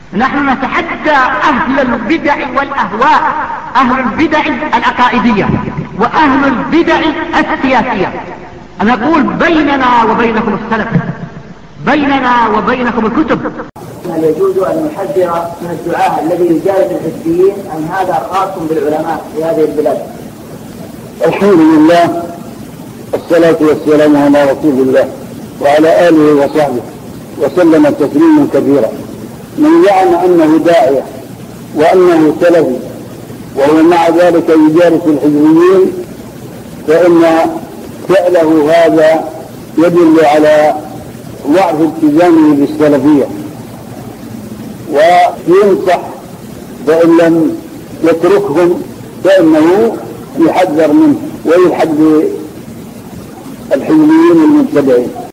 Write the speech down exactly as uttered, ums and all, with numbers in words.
نحن نتحدى أهل البدع والأهواء، أهل البدع العقائدية وأهل البدع السياسية. نقول بيننا وبينكم السلف، بيننا وبينكم الكتب. هل يجوز أن نحذر من الدعاة الذي يجالس الحزبيين أم هذا خاص بالعلماء في هذه البلاد؟ الحمد لله، الصلاة والسلام على رسول الله وعلى آله وصحبه وسلم تسليما كثيرا. من زعم أنه داعية وأنه سلفي وهو مع ذلك يجالس الحزبيين فإن فعله هذا يدل على ضعف التزامه بالسلفية، وينصح فإن لم يتركهم فإنه يحذر منه ويلحق بالحزبيين المبتدعين.